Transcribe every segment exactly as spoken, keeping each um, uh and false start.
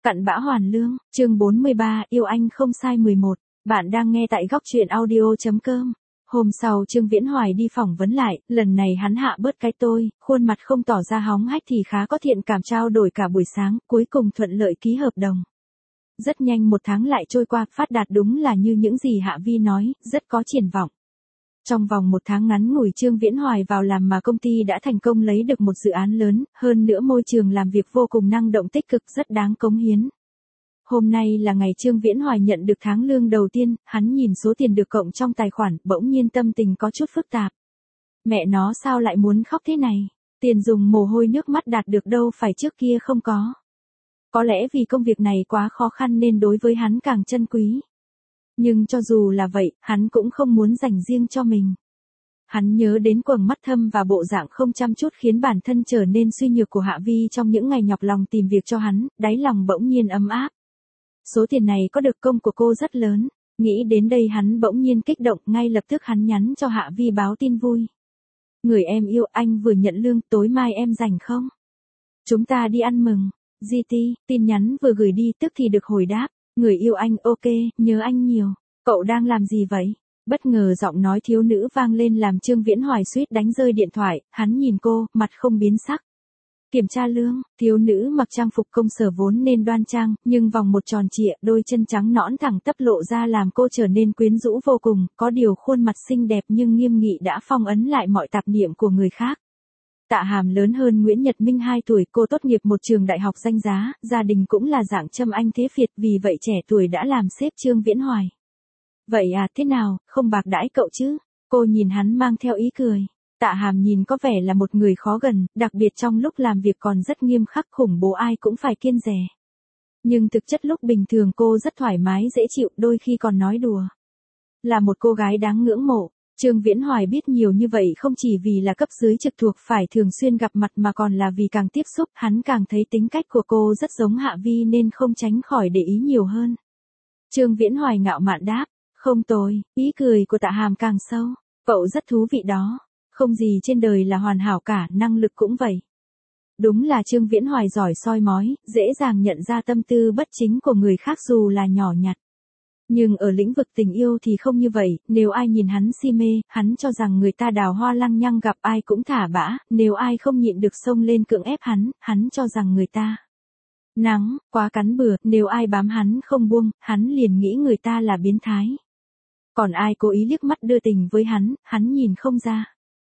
Cặn bã hoàn lương, chương bốn mươi ba, yêu anh không sai mười một. Bạn đang nghe tại góc truyện audio chấm com. Hôm sau Trương Viễn Hoài đi phỏng vấn lại, lần này hắn hạ bớt cái tôi, khuôn mặt không tỏ ra hóng hách thì khá có thiện cảm, trao đổi cả buổi sáng, cuối cùng thuận lợi ký hợp đồng. Rất nhanh một tháng lại trôi qua, phát đạt đúng là như những gì Hạ Vi nói, rất có triển vọng. Trong vòng một tháng ngắn ngủi Trương Viễn Hoài vào làm mà công ty đã thành công lấy được một dự án lớn, hơn nữa môi trường làm việc vô cùng năng động tích cực, rất đáng cống hiến. Hôm nay là ngày Trương Viễn Hoài nhận được tháng lương đầu tiên, hắn nhìn số tiền được cộng trong tài khoản, bỗng nhiên tâm tình có chút phức tạp. Mẹ nó sao lại muốn khóc thế này? Tiền dùng mồ hôi nước mắt đạt được đâu phải trước kia không có. Có lẽ vì công việc này quá khó khăn nên đối với hắn càng trân quý. Nhưng cho dù là vậy, hắn cũng không muốn dành riêng cho mình. Hắn nhớ đến quầng mắt thâm và bộ dạng không chăm chút khiến bản thân trở nên suy nhược của Hạ Vi trong những ngày nhọc lòng tìm việc cho hắn, đáy lòng bỗng nhiên ấm áp. Số tiền này có được công của cô rất lớn, nghĩ đến đây hắn bỗng nhiên kích động, ngay lập tức hắn nhắn cho Hạ Vi báo tin vui. Người em yêu, anh vừa nhận lương, tối mai em rảnh không? Chúng ta đi ăn mừng. giê tê, tin nhắn vừa gửi đi tức thì được hồi đáp. Người yêu anh, ok, nhớ anh nhiều. Cậu đang làm gì vậy? Bất ngờ giọng nói thiếu nữ vang lên làm Trương Viễn Hoài suýt đánh rơi điện thoại, hắn nhìn cô, mặt không biến sắc. Kiểm tra lương, thiếu nữ mặc trang phục công sở vốn nên đoan trang, nhưng vòng một tròn trịa, đôi chân trắng nõn thẳng tắp lộ ra làm cô trở nên quyến rũ vô cùng, có điều khuôn mặt xinh đẹp nhưng nghiêm nghị đã phong ấn lại mọi tạp niệm của người khác. Tạ Hàm lớn hơn Nguyễn Nhật Minh hai tuổi, cô tốt nghiệp một trường đại học danh giá, gia đình cũng là dạng Trâm Anh thế Việt, vì vậy trẻ tuổi đã làm sếp Trương Viễn Hoài. Vậy à, thế nào, không bạc đãi cậu chứ? Cô nhìn hắn mang theo ý cười. Tạ Hàm nhìn có vẻ là một người khó gần, đặc biệt trong lúc làm việc còn rất nghiêm khắc, khủng bố ai cũng phải kiêng dè. Nhưng thực chất lúc bình thường cô rất thoải mái dễ chịu, đôi khi còn nói đùa. Là một cô gái đáng ngưỡng mộ. Trương Viễn Hoài biết nhiều như vậy không chỉ vì là cấp dưới trực thuộc phải thường xuyên gặp mặt mà còn là vì càng tiếp xúc hắn càng thấy tính cách của cô rất giống Hạ Vi nên không tránh khỏi để ý nhiều hơn. Trương Viễn Hoài ngạo mạn đáp, không tồi, ý cười của Tạ Hàm càng sâu, cậu rất thú vị đó, không gì trên đời là hoàn hảo cả, năng lực cũng vậy. Đúng là Trương Viễn Hoài giỏi soi mói, dễ dàng nhận ra tâm tư bất chính của người khác dù là nhỏ nhặt. Nhưng ở lĩnh vực tình yêu thì không như vậy, nếu ai nhìn hắn si mê, hắn cho rằng người ta đào hoa lăng nhăng gặp ai cũng thả bã, nếu ai không nhịn được xông lên cưỡng ép hắn, hắn cho rằng người ta nắng, quá cắn bừa, nếu ai bám hắn không buông, hắn liền nghĩ người ta là biến thái. Còn ai cố ý liếc mắt đưa tình với hắn, hắn nhìn không ra.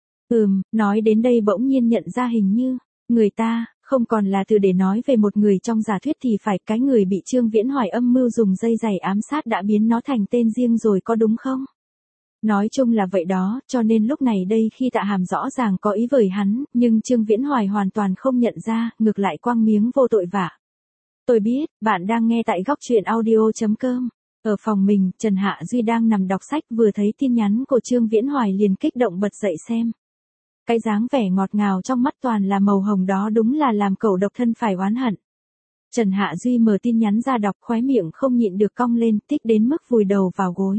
Ừm, nói đến đây bỗng nhiên nhận ra hình như, người ta, không còn là từ để nói về một người trong giả thuyết thì phải, cái người bị Trương Viễn Hoài âm mưu dùng dây giày ám sát đã biến nó thành tên riêng rồi có đúng không? Nói chung là vậy đó, cho nên lúc này đây khi Tạ Hàm rõ ràng có ý với hắn, nhưng Trương Viễn Hoài hoàn toàn không nhận ra, ngược lại quăng miếng vô tội vạ. Tôi biết, bạn đang nghe tại góc truyện audio chấm com. Ở phòng mình, Trần Hạ Duy đang nằm đọc sách vừa thấy tin nhắn của Trương Viễn Hoài liền kích động bật dậy xem. Cái dáng vẻ ngọt ngào trong mắt toàn là màu hồng đó đúng là làm cậu độc thân phải oán hận. Trần Hạ Duy mở tin nhắn ra đọc, khóe miệng không nhịn được cong lên, thích đến mức vùi đầu vào gối.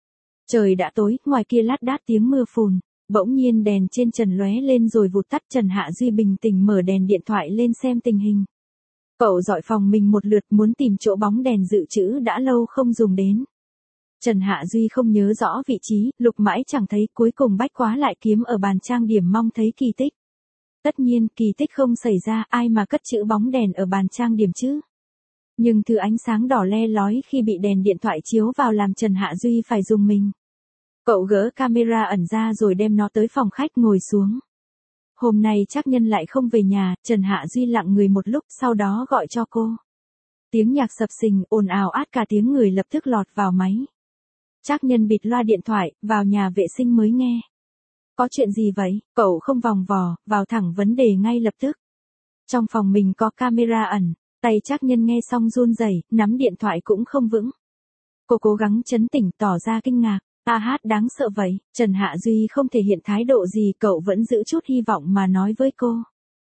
Trời đã tối, ngoài kia lát đát tiếng mưa phùn, bỗng nhiên đèn trên trần lóe lên rồi vụt tắt. Trần Hạ Duy bình tĩnh mở đèn điện thoại lên xem tình hình. Cậu dọi phòng mình một lượt muốn tìm chỗ bóng đèn dự trữ đã lâu không dùng đến. Trần Hạ Duy không nhớ rõ vị trí, lục mãi chẳng thấy, cuối cùng bách quá lại kiếm ở bàn trang điểm mong thấy kỳ tích. Tất nhiên, kỳ tích không xảy ra, ai mà cất chữ bóng đèn ở bàn trang điểm chứ. Nhưng thứ ánh sáng đỏ le lói khi bị đèn điện thoại chiếu vào làm Trần Hạ Duy phải rùng mình. Cậu gỡ camera ẩn ra rồi đem nó tới phòng khách ngồi xuống. Hôm nay Trác Nhân lại không về nhà, Trần Hạ Duy lặng người một lúc sau đó gọi cho cô. Tiếng nhạc sập sình, ồn ào át cả tiếng người lập tức lọt vào máy. Trác Nhân bịt loa điện thoại, vào nhà vệ sinh mới nghe. Có chuyện gì vậy? Cậu không vòng vò, vào thẳng vấn đề ngay lập tức. Trong phòng mình có camera ẩn, tay Trác Nhân nghe xong run rẩy, nắm điện thoại cũng không vững. Cô cố gắng trấn tĩnh tỏ ra kinh ngạc. A hát đáng sợ vậy, Trần Hạ Duy không thể hiện thái độ gì, cậu vẫn giữ chút hy vọng mà nói với cô.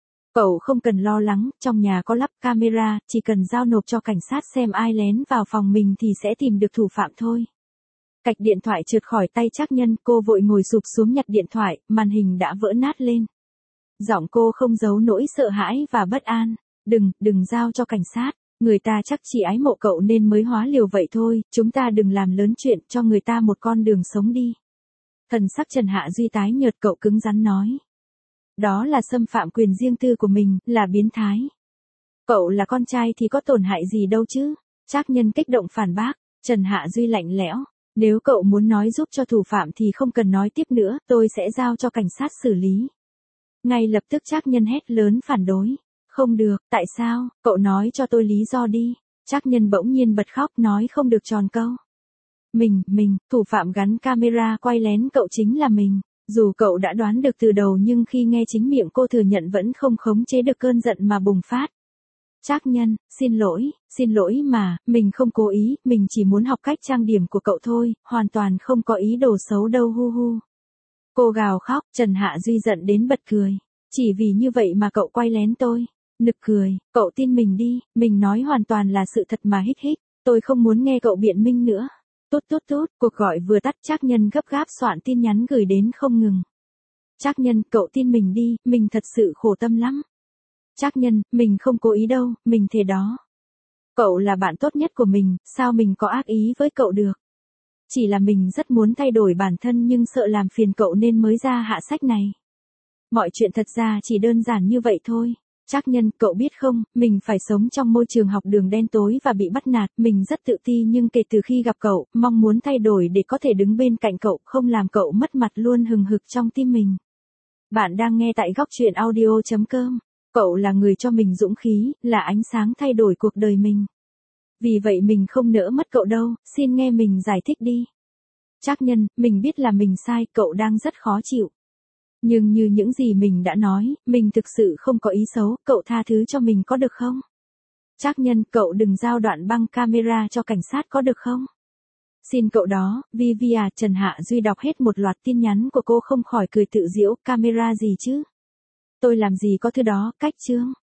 Cậu không cần lo lắng, trong nhà có lắp camera, chỉ cần giao nộp cho cảnh sát xem ai lén vào phòng mình thì sẽ tìm được thủ phạm thôi. Cạch điện thoại trượt khỏi tay Trác Nhân, cô vội ngồi sụp xuống nhặt điện thoại, màn hình đã vỡ nát lên. Giọng cô không giấu nỗi sợ hãi và bất an. Đừng, đừng giao cho cảnh sát. Người ta chắc chỉ ái mộ cậu nên mới hóa liều vậy thôi, chúng ta đừng làm lớn chuyện, cho người ta một con đường sống đi. Thần sắc Trần Hạ Duy tái nhợt, cậu cứng rắn nói. Đó là xâm phạm quyền riêng tư của mình, là biến thái. Cậu là con trai thì có tổn hại gì đâu chứ? Trác Nhân kích động phản bác. Trần Hạ Duy lạnh lẽo. Nếu cậu muốn nói giúp cho thủ phạm thì không cần nói tiếp nữa, tôi sẽ giao cho cảnh sát xử lý. Ngay lập tức Trác Nhân hét lớn phản đối. Không được, tại sao, cậu nói cho tôi lý do đi. Trác Nhân bỗng nhiên bật khóc nói không được tròn câu. Mình, mình, thủ phạm gắn camera quay lén cậu chính là mình. Dù cậu đã đoán được từ đầu nhưng khi nghe chính miệng cô thừa nhận vẫn không khống chế được cơn giận mà bùng phát. Trác Nhân, xin lỗi, xin lỗi mà, mình không cố ý, mình chỉ muốn học cách trang điểm của cậu thôi, hoàn toàn không có ý đồ xấu đâu hu hu. Cô gào khóc, Trần Hạ Duy giận đến bật cười. Chỉ vì như vậy mà cậu quay lén tôi. Nực cười, cậu tin mình đi, mình nói hoàn toàn là sự thật mà hích hích, tôi không muốn nghe cậu biện minh nữa. Tốt tốt tốt, cuộc gọi vừa tắt Trác Nhân gấp gáp soạn tin nhắn gửi đến không ngừng. Trác Nhân, cậu tin mình đi, mình thật sự khổ tâm lắm. Trác Nhân, mình không cố ý đâu, mình thề đó. Cậu là bạn tốt nhất của mình, sao mình có ác ý với cậu được? Chỉ là mình rất muốn thay đổi bản thân nhưng sợ làm phiền cậu nên mới ra hạ sách này. Mọi chuyện thật ra chỉ đơn giản như vậy thôi. Trác Nhân, cậu biết không, mình phải sống trong môi trường học đường đen tối và bị bắt nạt, mình rất tự ti nhưng kể từ khi gặp cậu, mong muốn thay đổi để có thể đứng bên cạnh cậu, không làm cậu mất mặt luôn hừng hực trong tim mình. Bạn đang nghe tại góc truyện audio chấm com. Cậu là người cho mình dũng khí, là ánh sáng thay đổi cuộc đời mình. Vì vậy mình không nỡ mất cậu đâu, xin nghe mình giải thích đi. Trác Nhân, mình biết là mình sai, cậu đang rất khó chịu. Nhưng như những gì mình đã nói, mình thực sự không có ý xấu, cậu tha thứ cho mình có được không? Trác Nhân, cậu đừng giao đoạn băng camera cho cảnh sát có được không? Xin cậu đó, Vi à, Trần Hạ Duy đọc hết một loạt tin nhắn của cô không khỏi cười tự giễu, camera gì chứ? Tôi làm gì có thứ đó, cách chương.